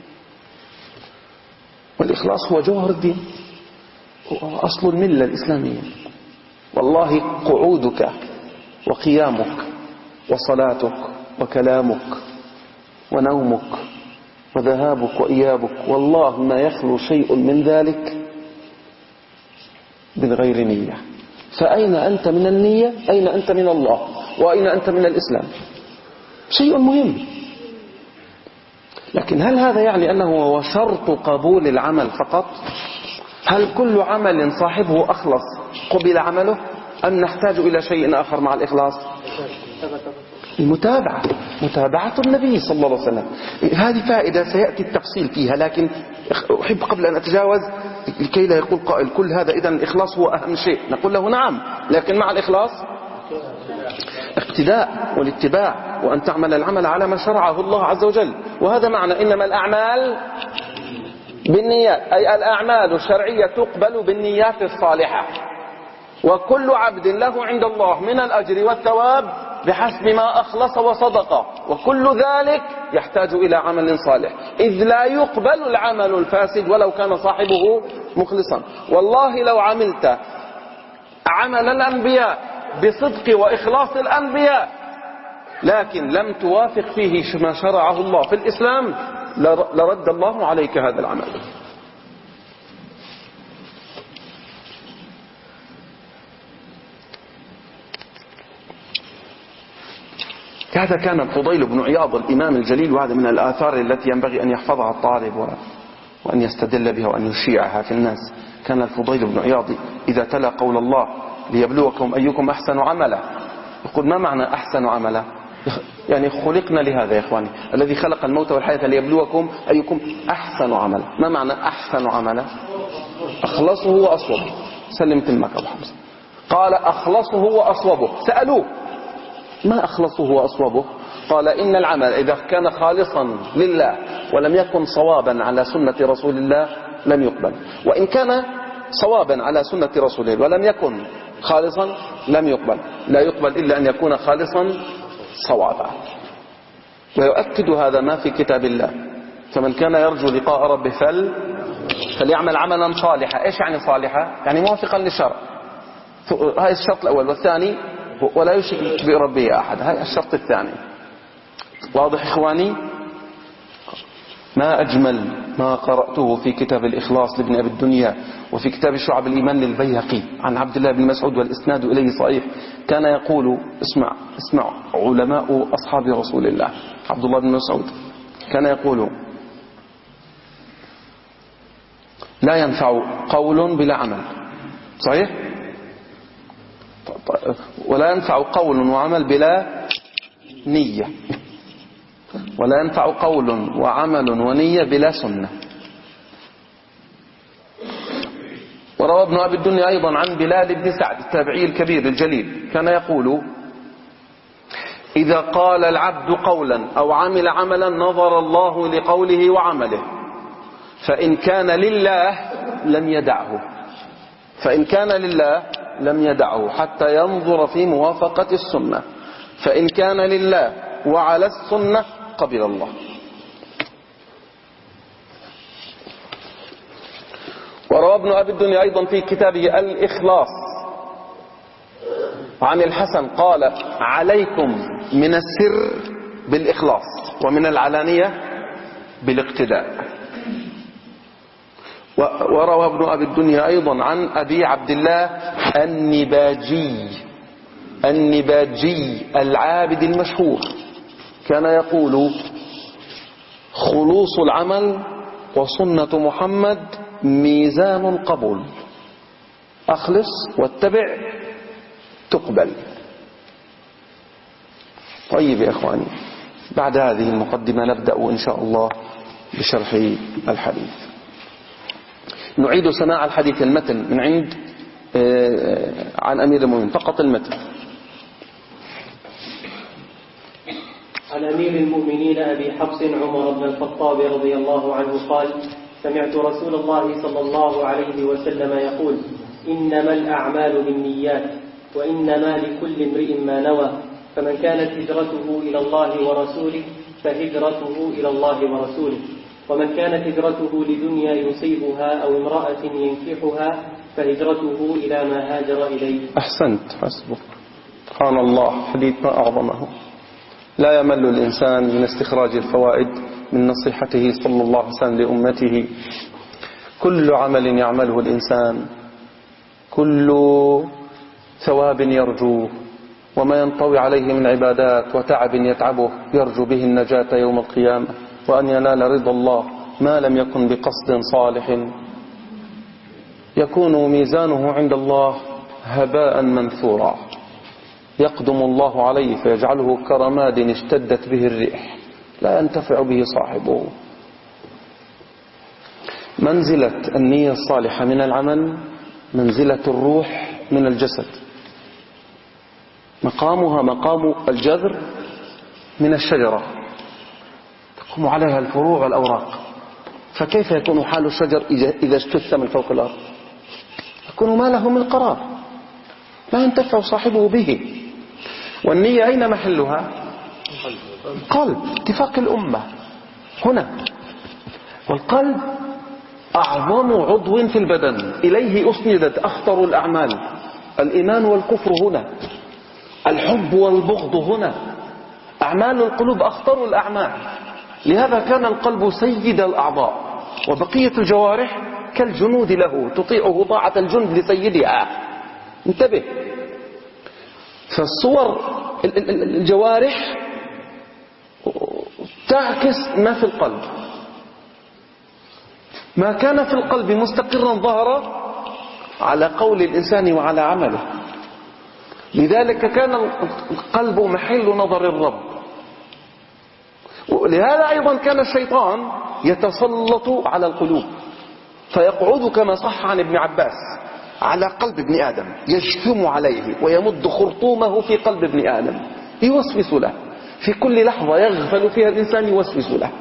والإخلاص هو جوهر الدين، هو أصل الملة الإسلامية. والله قعودك وقيامك وصلاتك وكلامك ونومك وذهابك وإيابك، والله ما يخلو شيء من ذلك من غير نية. فأين أنت من النية؟ أين أنت من الله؟ وأين أنت من الإسلام؟ شيء مهم. لكن هل هذا يعني أنه هو شرط قبول العمل فقط؟ هل كل عمل صاحبه أخلص قبل عمله، أم نحتاج إلى شيء آخر مع الإخلاص؟ المتابعة، متابعة النبي صلى الله عليه وسلم. هذه فائدة سيأتي التفصيل فيها، لكن أحب قبل أن أتجاوز لكي لا يقول قائل كل هذا إذن الإخلاص هو أهم شيء، نقول له نعم، لكن مع الإخلاص اقتداء والاتباع، وأن تعمل العمل على ما شرعه الله عز وجل. وهذا معنى إنما الأعمال بالنيات، أي الأعمال الشرعية تقبل بالنيات الصالحة، وكل عبد له عند الله من الأجر والثواب بحسب ما أخلص وصدق، وكل ذلك يحتاج إلى عمل صالح، إذ لا يقبل العمل الفاسد ولو كان صاحبه مخلصا. والله لو عملت عمل الأنبياء بصدق وإخلاص الأنبياء لكن لم توافق فيه ما شرعه الله في الإسلام لرد الله عليك هذا العمل. هذا كان الفضيل بن عياض الإمام الجليل، وهذا من الآثار التي ينبغي أن يحفظها الطالب وأن يستدل بها وأن يشيعها في الناس. كان الفضيل بن عياض إذا تلا قول الله ليبلوكم أيكم أحسن عملا، يقول ما معنى أحسن عملا؟ يعني خلقنا لهذا يا إخواني، الذي خلق الموت والحياة ليبلوكم أيكم أحسن عملا. ما معنى أحسن عملا؟ أخلصه وأصوبه. سلمت المك أبو حمزة. قال أخلصه وأصوبه. سألوه ما أخلصه وأصوبه؟ قال إن العمل إذا كان خالصا لله ولم يكن صوابا على سنة رسول الله لم يقبل، وإن كان صوابا على سنة رسول الله ولم يكن خالصا لم يقبل. لا يقبل إلا أن يكون خالصا صوابا. ويؤكد هذا ما في كتاب الله: فمن كان يرجو لقاء ربه فل فليعمل عملا صالحا. إيش يعني صالحا؟ يعني موافقا للشرع. هذا الشرط الأول. والثاني ولا يشرك بربه أحد. هذا الشرط الثاني. واضح إخواني؟ ما أجمل ما قرأته في كتاب الإخلاص لابن أبي الدنيا، وفي كتاب شعب الإيمان للبيهقي عن عبد الله بن مسعود والإسناد إليه صحيح. كان يقول اسمع اسمع علماء أصحاب رسول الله عبد الله بن مسعود كان يقول: لا ينفع قول بلا عمل. صحيح؟ ولا ينفع قول وعمل بلا نية، ولا ينفع قول وعمل ونية بلا سنة. وروى ابن أبي الدنيا أيضا عن بلال بن سعد التابعي الكبير الجليل كان يقول: إذا قال العبد قولا أو عمل عملا نظر الله لقوله وعمله، فإن كان لله لم يدعه فإن كان لله لم يدعه حتى ينظر في موافقة السنة، فإن كان لله وعلى السنة قبل الله. وروى ابن أبي الدنيا أيضا في كتابه الإخلاص عن الحسن قال: عليكم من السر بالإخلاص ومن العلانية بالاقتداء. وروى ابن أبي الدنيا أيضا عن أبي عبد الله النباجي النباجي العابد المشهور كان يقول: خلوص العمل وسنة محمد ميزان القبول. أخلص واتبع تقبل. طيب يا إخواني، بعد هذه المقدمة نبدأ إن شاء الله بشرح الحديث. نعيد سماع الحديث المتن من عند عن أمير المؤمنين، فقط المتن. عن أمير المؤمنين أبي حفص عمر بن الخطاب رضي الله عنه قال: سمعت رسول الله صلى الله عليه وسلم يقول: إنما الأعمال بالنيات وإنما لكل امرئ ما نوى، فمن كانت هجرته إلى الله ورسوله فهجرته إلى الله ورسوله، ومن كانت هجرته لدنيا يصيبها أو امرأة ينكحها فهجرته إلى ما هاجر إليه. أحسنت، حسبك، سبحان الله، حديث ما أعظمه. لا يمل الإنسان من استخراج الفوائد من نصيحته صلى الله عليه وسلم لأمته. كل عمل يعمله الإنسان، كل ثواب يرجوه، وما ينطوي عليه من عبادات وتعب يتعبه يرجو به النجاة يوم القيامة، وأن ينال رضا الله ما لم يكن بقصد صالح، يكون ميزانه عند الله هباء منثورا، يقدم الله عليه فيجعله كرماد اشتدت به الريح لا ينتفع به صاحبه. منزلة النية الصالحة من العمل منزلة الروح من الجسد، مقامها مقام الجذر من الشجرة، تقوم عليها الفروع والأوراق. فكيف يكون حال الشجر إذا اجتث من فوق الأرض؟ يكون ما له من قرار، لا ينتفع صاحبه به. والنية أين محلها؟ قلب، اتفاق الأمة هنا. والقلب أعظم عضو في البدن، إليه أسندت أخطر الأعمال. الإيمان والكفر هنا، الحب والبغض هنا، أعمال القلوب أخطر الأعمال. لهذا كان القلب سيد الأعضاء، وبقية الجوارح كالجنود له، تطيعه طاعة الجند لسيدها. انتبه، فالصور الجوارح تعكس ما في القلب. ما كان في القلب مستقرا ظهر على قول الإنسان وعلى عمله. لذلك كان القلب محل نظر الرب. ولهذا أيضا كان الشيطان يتسلط على القلوب، فيقعد كما صح عن ابن عباس على قلب ابن آدم، يجثم عليه ويمد خرطومه في قلب ابن آدم، يوسوس له في كل لحظة يغفل فيها الإنسان، يوسوس له.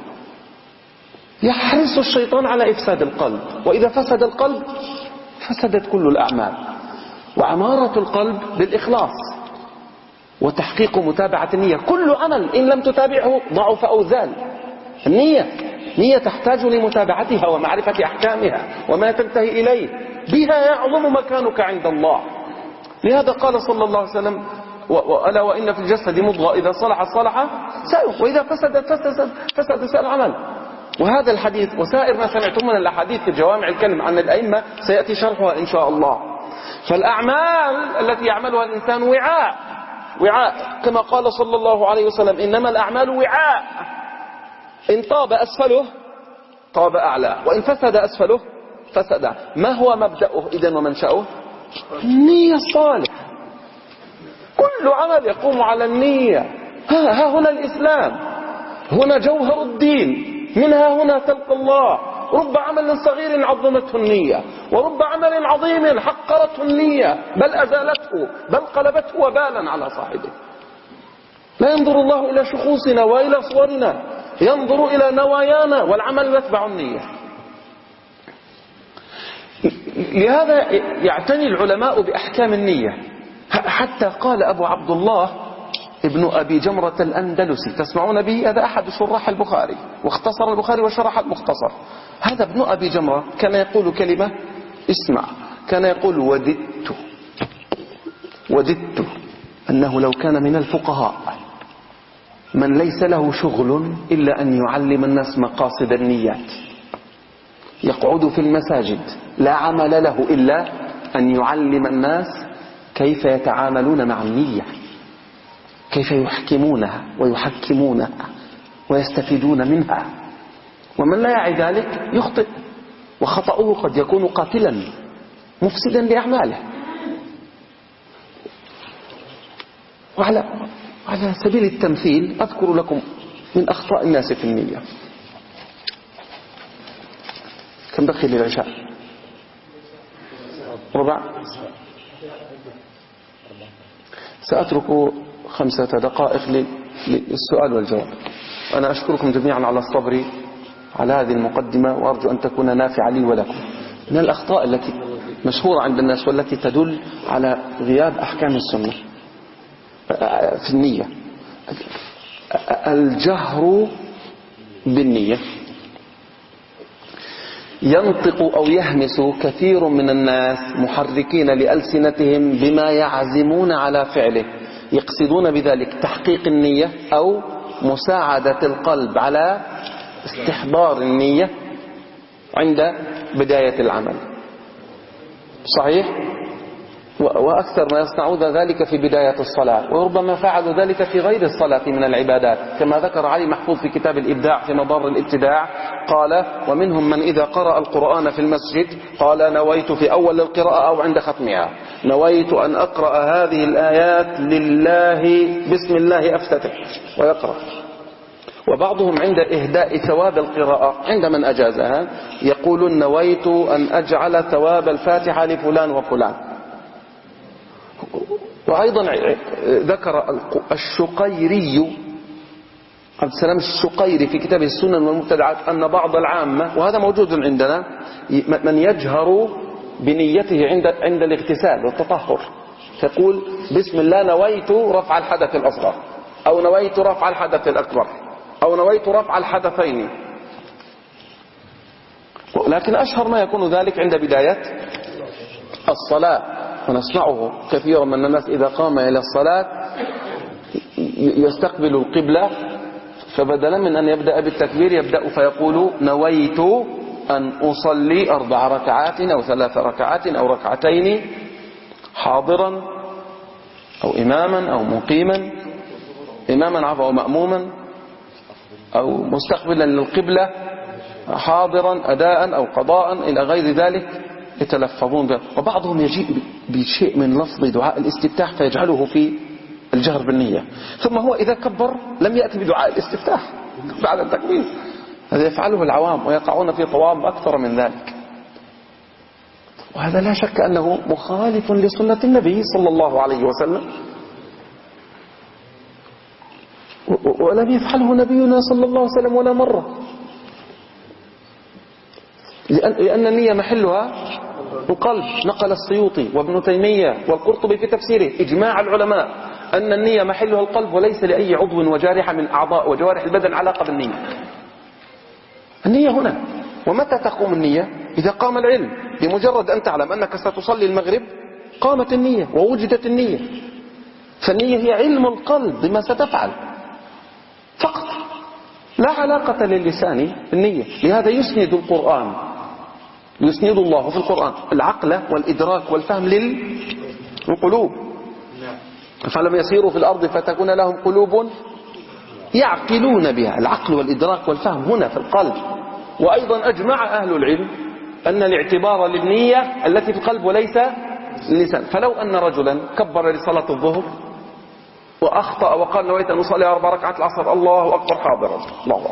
يحرص الشيطان على إفساد القلب، وإذا فسد القلب فسدت كل الأعمال. وعمارة القلب بالإخلاص وتحقيق متابعة النية. كل عمل إن لم تتابعه ضعف أو زال. النية نية تحتاج لمتابعتها ومعرفة أحكامها وما تنتهي إليه، بها يعظم مكانك عند الله. لهذا قال صلى الله عليه وسلم: ألا وإن في الجسد مضغة إذا صلح صلح سائر، وإذا فسدت فسد فسد سائر العمل. وهذا الحديث وسائر ما سمعتم من الأحاديث في جوامع الكلم عن الأئمة سيأتي شرحها إن شاء الله. فالأعمال التي يعملها الإنسان وعاء وعاء كما قال صلى الله عليه وسلم: إنما الأعمال وعاء، إن طاب أسفله طاب أعلى، وإن فسد أسفله فسد. ما هو مبدأه إذن ومنشأه؟ النية الصالحة. كل عمل يقوم على النية. ها, ها هنا الإسلام، هنا جوهر الدين، منها هنا تلقى الله. رب عمل صغير عظمته النية، ورب عمل عظيم حقرته النية، بل أزالته، بل قلبته وبالا على صاحبه. لا ينظر الله إلى شخوصنا وإلى صورنا، ينظر إلى نوايانا، والعمل يتبع النية. لهذا يعتني العلماء بأحكام النية. حتى قال أبو عبد الله ابن أبي جمرة الأندلسي، تسمعون به، هذا أحد شراح البخاري، واختصر البخاري وشرح المختصر. هذا ابن أبي جمرة كان يقول كلمة، اسمع، كان يقول: وددت وددت أنه لو كان من الفقهاء من ليس له شغل إلا أن يعلم الناس مقاصد النيات، يقعد في المساجد لا عمل له إلا أن يعلم الناس كيف يتعاملون مع النية، كيف يحكمونها ويحكمونها ويستفيدون منها. ومن لا يعي ذلك يخطئ. وخطأه قد يكون قاتلا مفسدا لأعماله. وعلى على سبيل التمثيل أذكر لكم من أخطاء الناس في النية. كم بقي للعشاء؟ ربع. سأترك خمسة دقائق للسؤال والجواب. أنا أشكركم جميعا على الصبر على هذه المقدمة، وأرجو أن تكون نافعة لي ولكم. من الأخطاء التي مشهورة عند الناس والتي تدل على غياب أحكام السنة في النية الجهر بالنية. ينطق أو يهمس كثير من الناس محركين لألسنتهم بما يعزمون على فعله، يقصدون بذلك تحقيق النية أو مساعدة القلب على استحضار النية عند بداية العمل. صحيح؟ وأكثر ما يصنعون ذلك في بداية الصلاة، وربما فعلوا ذلك في غير الصلاة من العبادات، كما ذكر علي محفوظ في كتاب الإبداع في مضار الابتداع قال: ومنهم من إذا قرأ القرآن في المسجد قال: نويت في أول القراءة أو عند ختمها نويت أن أقرأ هذه الآيات لله بسم الله أفتتح ويقرأ. وبعضهم عند إهداء ثواب القراءة عند من أجازها يقولون: نويت أن أجعل ثواب الفاتحة لفلان وفلان. وأيضا ذكر الشقيري عبد السلام الشقيري في كتابه السنن والمبتدعات أن بعض العامة، وهذا موجود عندنا، من يجهر بنيته عند عند الاغتسال والتطهر، تقول: بسم الله نويت رفع الحدث الأصغر، أو نويت رفع الحدث الأكبر، أو نويت رفع الحدثين. لكن أشهر ما يكون ذلك عند بداية الصلاة، ونسمعه كثيرا من الناس إذا قام إلى الصلاة يستقبل القبلة، فبدلا من أن يبدأ بالتكبير يبدأ فيقول: نويت أن أصلي أربع ركعات أو ثلاث ركعات أو ركعتين حاضرا أو إماما أو مقيما، إماما عفوا أو مأموما، أو مستقبلا للقبلة، حاضرا أداء أو قضاء إلى غير ذلك يتلفظون به. وبعضهم يجيء بشيء من لفظ دعاء الاستفتاح فيجعله في الجهر بالنية، ثم هو إذا كبر لم يأتي بدعاء الاستفتاح بعد التكبير. هذا يفعله العوام ويقعون في طوام أكثر من ذلك، وهذا لا شك أنه مخالف لسنة النبي صلى الله عليه وسلم، ولم يفعله نبينا صلى الله عليه وسلم ولا مرة، لأن النية محلها القلب. نقل السيوطي وابن تيمية والقرطبي في تفسيره إجماع العلماء أن النية محلها القلب، وليس لأي عضو وجارحة من أعضاء وجوارح البدن علاقة بالنية. النية هنا. ومتى تقوم النية؟ إذا قام العلم. بمجرد أن تعلم أنك ستصلي المغرب قامت النية ووجدت النية. فالنية هي علم القلب بما ستفعل فقط، لا علاقة للسان بالنية. لهذا يسند القرآن، يسند الله في القرآن العقل والإدراك والفهم للقلوب. فلم يسيروا في الأرض فتكون لهم قلوب يعقلون بها. العقل والإدراك والفهم هنا في القلب. وأيضا أجمع أهل العلم أن الاعتبار للنية التي في القلب وليس اللسان. فلو أن رجلا كبر لصلاة الظهر وأخطأ وقال: نويت أن أصلي أربع ركعات العصر، الله أكبر، حاضرا، الله أكبر،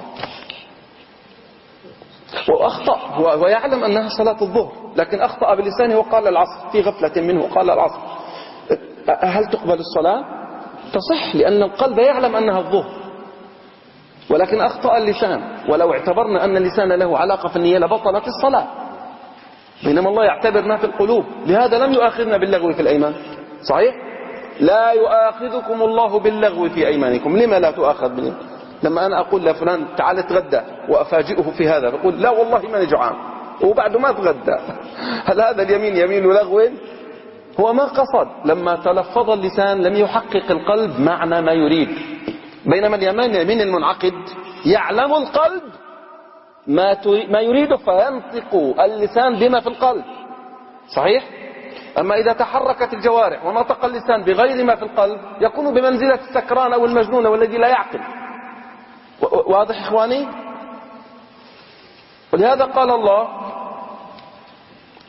وأخطأ ويعلم أنها صلاة الظهر، لكن أخطأ بلسانه وقال العصر، في غفلة منه قال العصر، هل تقبل الصلاة؟ تصح، لأن القلب يعلم أنها الظهر، ولكن أخطأ اللسان. ولو اعتبرنا أن اللسان له علاقة في النية لبطلت الصلاة، بينما الله يعتبر ما في القلوب. لهذا لم يؤاخذنا باللغو في الأيمان. صحيح؟ لا يؤاخذكم الله باللغو في أيمانكم. لما لا تؤاخذ بالله؟ لما أنا أقول لفلان تعال اتغدى وأفاجئه في هذا، فقول: لا والله ما نجعان، وبعد ما تغدى. هل هذا اليمين يمين لغو؟ هو ما قصد. لما تلفظ اللسان لم يحقق القلب معنى ما يريد، بينما اليمين يمين المنعقد يعلم القلب ما ما يريده فينطق اللسان بما في القلب. صحيح؟ أما إذا تحركت الجوارح ونطق اللسان بغير ما في القلب يكون بمنزلة السكران أو المجنون والذي لا يعقل. واضح إخواني؟ ولهذا قال الله: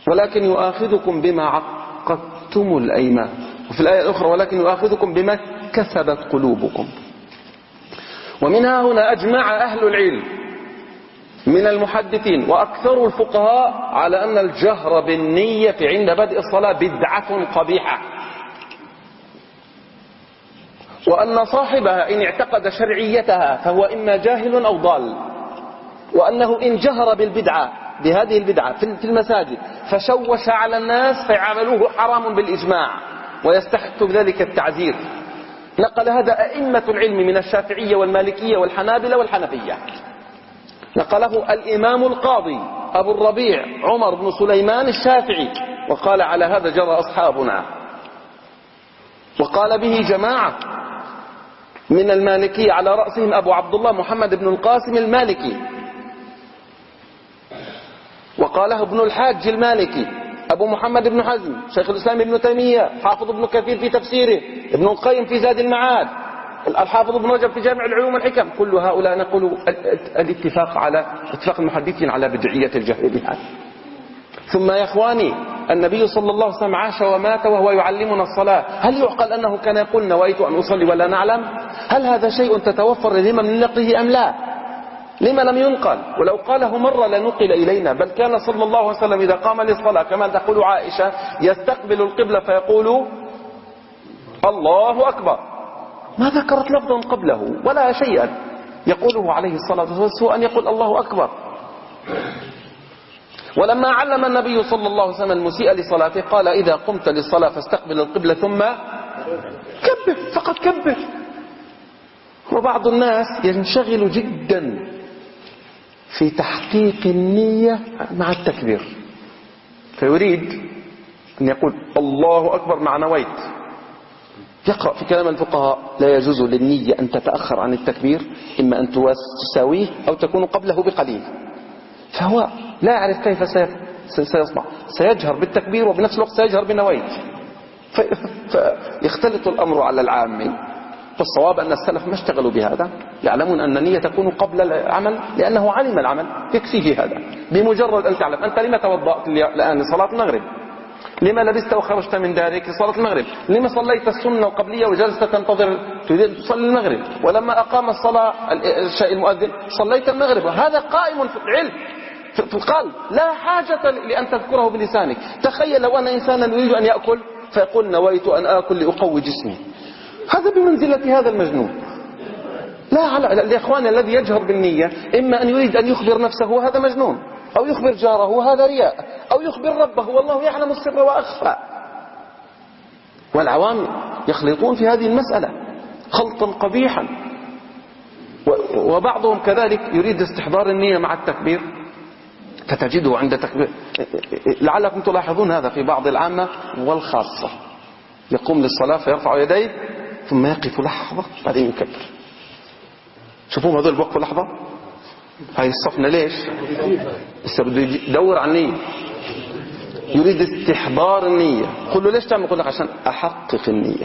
ولكن يؤاخذكم بما عقدتم الأيمان. وفي الآية الأخرى ولكن يؤاخذكم بما كسبت قلوبكم. ومنها هنا أجمع أهل العلم من المحدثين وأكثر الفقهاء على أن الجهر بالنية عند بدء الصلاة بدعة قبيحة، وأن صاحبها إن اعتقد شرعيتها فهو إما جاهل أو ضال، وأنه إن جهر بالبدعة بهذه البدعة في المساجد فشوش على الناس فيعملوه حرام بالإجماع ويستحق بذلك التعزير. نقل هذا أئمة العلم من الشافعية والمالكية والحنابلة والحنفية. نقله الإمام القاضي أبو الربيع عمر بن سليمان الشافعي، وقال على هذا جرى أصحابنا. وقال به جماعة من المالكية على رأسهم أبو عبد الله محمد بن القاسم المالكي، وقاله ابن الحاج المالكي، أبو محمد بن حزم، شيخ الإسلام ابن تيمية، حافظ ابن كثير في تفسيره، ابن القيم في زاد المعاد، الحافظ ابن رجب في جامع العلوم والحكم. كل هؤلاء نقول الاتفاق على اتفاق المحدثين على بدعية الجهر بها. ثم يا إخواني النبي صلى الله عليه وسلم عاش ومات وهو يعلمنا الصلاة. هل يعقل أنه كان يقول نويت أن أصلي ولا نعلم؟ هل هذا شيء تتوفر للهمم من نقله أم لا؟ لما لم ينقل؟ ولو قاله مرة لنقل إلينا. بل كان صلى الله عليه وسلم إذا قام للصلاة كما تقول عائشة يستقبل القبلة فيقول الله أكبر، ما ذكرت لفظا قبله ولا شيئا يقوله عليه الصلاة والسلام سوى أن يقول الله أكبر. ولما علم النبي صلى الله عليه وسلم المسيء لصلاته قال إذا قمت للصلاة فاستقبل القبلة ثم كبر، فقط كبر. وبعض الناس ينشغل جدا في تحقيق النية مع التكبير، فيريد أن يقول الله أكبر مع نويت. يقرأ في كلام الفقهاء لا يجوز للنية أن تتأخر عن التكبير، إما أن تساويه أو تكون قبله بقليل. فهو لا يعرف كيف سيصنع، سيجهر بالتكبير وبنفس الوقت سيجهر بنويت، فيختلط الأمر على العامي. فالصواب أن السلف ما اشتغلوا بهذا، يعلمون أن النية تكون قبل العمل لأنه علم العمل، يكفيه هذا. بمجرد أن تعلم أنت لما توضأت الآن لصلاة المغرب، لما لبست وخرجت من دارك لصلاة المغرب، لما صليت السنة وقبلية وجلست تنتظر تريد تصلي المغرب، ولما أقام الصلاة الشيء المؤذن صليت المغرب. وهذا قائم في العلم في القلب، لا حاجة لأن تذكره بلسانك. تخيل لو أن إنسانا يريد أن يأكل فيقول نويت أن آكل لأقوي جسمي، هذا بمنزلة هذا المجنون. لا على الإخوان الذي يجهر بالنية إما أن يريد أن يخبر نفسه هذا مجنون، أو يخبر جاره هذا رياء، أو يخبر ربه والله يعلم السر وأخفى. والعوام يخلطون في هذه المسألة خلطا قبيحا. وبعضهم كذلك يريد استحضار النية مع التكبير، فتجده عند تكبير، لعلكم تلاحظون هذا في بعض العامة والخاصة، يقوم للصلاة فيرفع يديه ثم يقف لحظة بعدين يكبر. شوفوا هذول بوقفوا لحظة، هاي الصفنة ليش؟ بس بده يدور عن النية، يريد استحضار النية. قل له ليش تعمل؟ يقول لك عشان أحقق النية.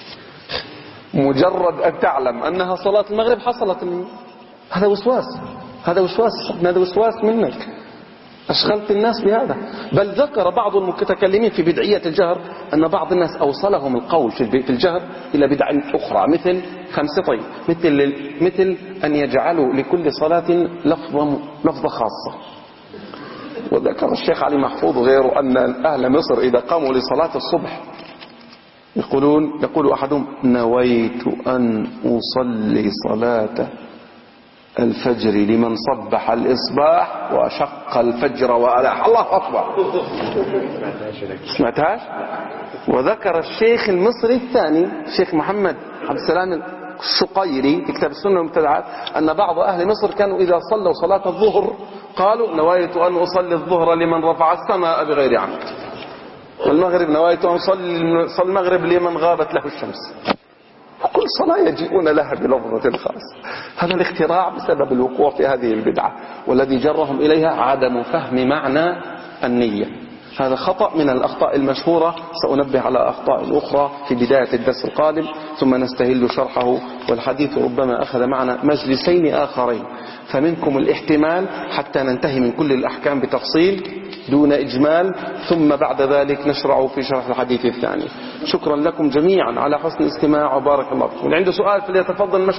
مجرد أن تعلم أنها صلاة المغرب حصلت النية. هذا وسواس، هذا وسواس، هذا وسواس منك، أشغلت الناس بهذا. بل ذكر بعض المتكلمين في بدعية الجهر أن بعض الناس أوصلهم القول في الجهر إلى بدع أخرى مثل خمسة طيب مثل مثل أن يجعلوا لكل صلاة لفظة لفظة خاصة. وذكر الشيخ علي محفوظ وغيره أن أهل مصر إذا قاموا لصلاة الصبح يقولون يقول أحدهم نويت أن أصلي صلاة الفجر لمن صبح الإصباح وشق الفجر وألاح. الله أكبر، سمعتهاش؟ وذكر الشيخ المصري الثاني الشيخ محمد عبد السلام الشقيري في كتاب السنة والمبتدعات أن بعض أهل مصر كانوا إذا صلوا صلاة الظهر قالوا نويت أن أصلي الظهر لمن رفع السماء بغير عمد، والمغرب نويت أن أصلي المغرب لمن غابت له الشمس. كل صلاة يجيئون لها بلفظة خاصة. هذا الاختراع بسبب الوقوع في هذه البدعة، والذي جرهم إليها عدم فهم معنى النية. هذا خطأ من الأخطاء المشهورة. سأنبه على أخطاء أخرى في بداية الدرس القادم، ثم نستهل شرحه، والحديث ربما أخذ معنا مجلسين آخرين، فمنكم الاحتمال حتى ننتهي من كل الأحكام بتفصيل دون إجمال، ثم بعد ذلك نشرع في شرح الحديث الثاني. شكرا لكم جميعا على حسن الاستماع، وبارك الله فيكم. عنده سؤال فليتفضل.